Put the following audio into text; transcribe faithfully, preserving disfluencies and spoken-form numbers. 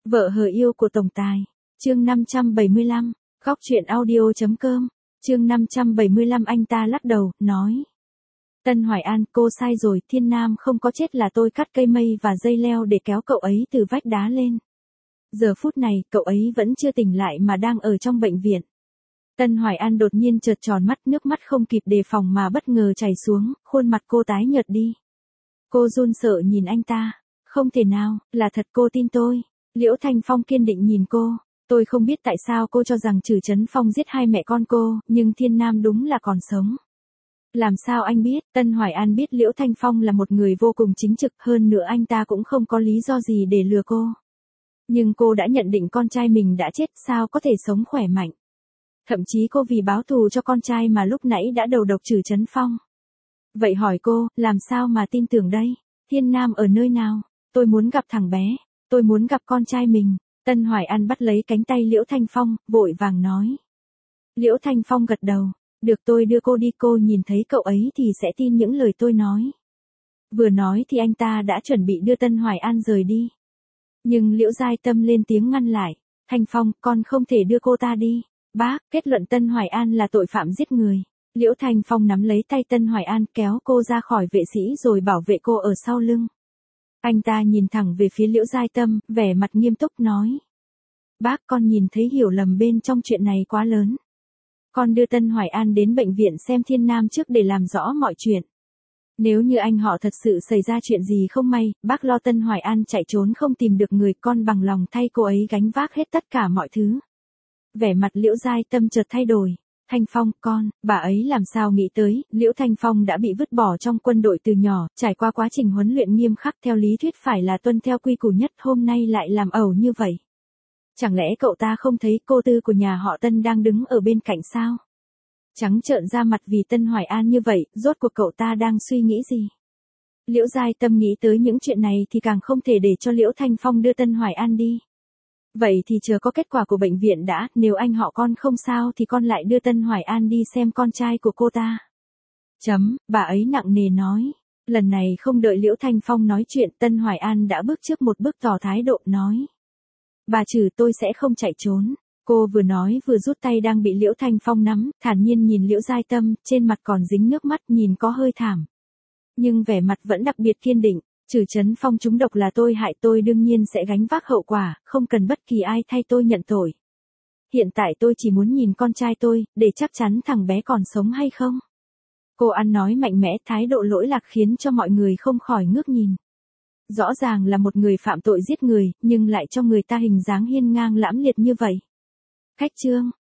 Vợ hờ yêu của tổng tài. Chương năm trăm bảy mươi lăm. Góc truyện audio.com. Chương năm trăm bảy mươi lăm. Anh ta lắc đầu, nói. Tân Hoài An, cô sai rồi, Thiên Nam không có chết là tôi cắt cây mây và dây leo để kéo cậu ấy từ vách đá lên. Giờ phút này, cậu ấy vẫn chưa tỉnh lại mà đang ở trong bệnh viện. Tân Hoài An đột nhiên chợt tròn mắt, nước mắt không kịp đề phòng mà bất ngờ chảy xuống, khuôn mặt cô tái nhợt đi. Cô run sợ nhìn anh ta. Không thể nào, là thật, cô tin tôi. Liễu Thanh Phong kiên định nhìn cô. Tôi không biết tại sao cô cho rằng Trử Chấn Phong giết hai mẹ con cô, nhưng Thiên Nam đúng là còn sống. Làm sao anh biết? Tân Hoài An biết Liễu Thanh Phong là một người vô cùng chính trực, hơn nữa anh ta cũng không có lý do gì để lừa cô. Nhưng cô đã nhận định con trai mình đã chết, sao có thể sống khỏe mạnh. Thậm chí cô vì báo thù cho con trai mà lúc nãy đã đầu độc Trử Chấn Phong. Vậy hỏi cô, làm sao mà tin tưởng đây? Thiên Nam ở nơi nào? Tôi muốn gặp thằng bé. Tôi muốn gặp con trai mình. Tân Hoài An bắt lấy cánh tay Liễu Thanh Phong, vội vàng nói. Liễu Thanh Phong gật đầu. Được, tôi đưa cô đi, cô nhìn thấy cậu ấy thì sẽ tin những lời tôi nói. Vừa nói thì anh ta đã chuẩn bị đưa Tân Hoài An rời đi. Nhưng Liễu Giai Tâm lên tiếng ngăn lại. Thanh Phong, con không thể đưa cô ta đi. Bác, kết luận Tân Hoài An là tội phạm giết người. Liễu Thanh Phong nắm lấy tay Tân Hoài An, kéo cô ra khỏi vệ sĩ rồi bảo vệ cô ở sau lưng. Anh ta nhìn thẳng về phía Liễu Giai Tâm, vẻ mặt nghiêm túc nói. Bác, con nhìn thấy hiểu lầm bên trong chuyện này quá lớn. Con đưa Tân Hoài An đến bệnh viện xem Thiên Nam trước để làm rõ mọi chuyện. Nếu như anh họ thật sự xảy ra chuyện gì không may, bác lo Tân Hoài An chạy trốn không tìm được người, con bằng lòng thay cô ấy gánh vác hết tất cả mọi thứ. Vẻ mặt Liễu Giai Tâm chợt thay đổi. Thanh Phong, con, bà ấy làm sao nghĩ tới, Liễu Thanh Phong đã bị vứt bỏ trong quân đội từ nhỏ, trải qua quá trình huấn luyện nghiêm khắc theo lý thuyết phải là tuân theo quy củ nhất, hôm nay lại làm ẩu như vậy. Chẳng lẽ cậu ta không thấy cô tư của nhà họ Tân đang đứng ở bên cạnh sao? Trắng trợn ra mặt vì Tân Hoài An như vậy, rốt cuộc cậu ta đang suy nghĩ gì? Liễu Giai Tâm nghĩ tới những chuyện này thì càng không thể để cho Liễu Thanh Phong đưa Tân Hoài An đi. Vậy thì chờ có kết quả của bệnh viện đã, nếu anh họ con không sao thì con lại đưa Tân Hoài An đi xem con trai của cô ta. Chấm, bà ấy nặng nề nói. Lần này không đợi Liễu Thanh Phong nói chuyện, Tân Hoài An đã bước trước một bước tỏ thái độ, nói. Bà Trử, tôi sẽ không chạy trốn. Cô vừa nói vừa rút tay đang bị Liễu Thanh Phong nắm, thản nhiên nhìn Liễu Giai Tâm, trên mặt còn dính nước mắt, nhìn có hơi thảm. Nhưng vẻ mặt vẫn đặc biệt kiên định. Trử Chấn Phong trúng độc là tôi hại, tôi đương nhiên sẽ gánh vác hậu quả, không cần bất kỳ ai thay tôi nhận tội. Hiện tại tôi chỉ muốn nhìn con trai tôi, để chắc chắn thằng bé còn sống hay không. Cô ăn nói mạnh mẽ, thái độ lỗi lạc khiến cho mọi người không khỏi ngước nhìn. Rõ ràng là một người phạm tội giết người, nhưng lại cho người ta hình dáng hiên ngang lãm liệt như vậy. Khách trương,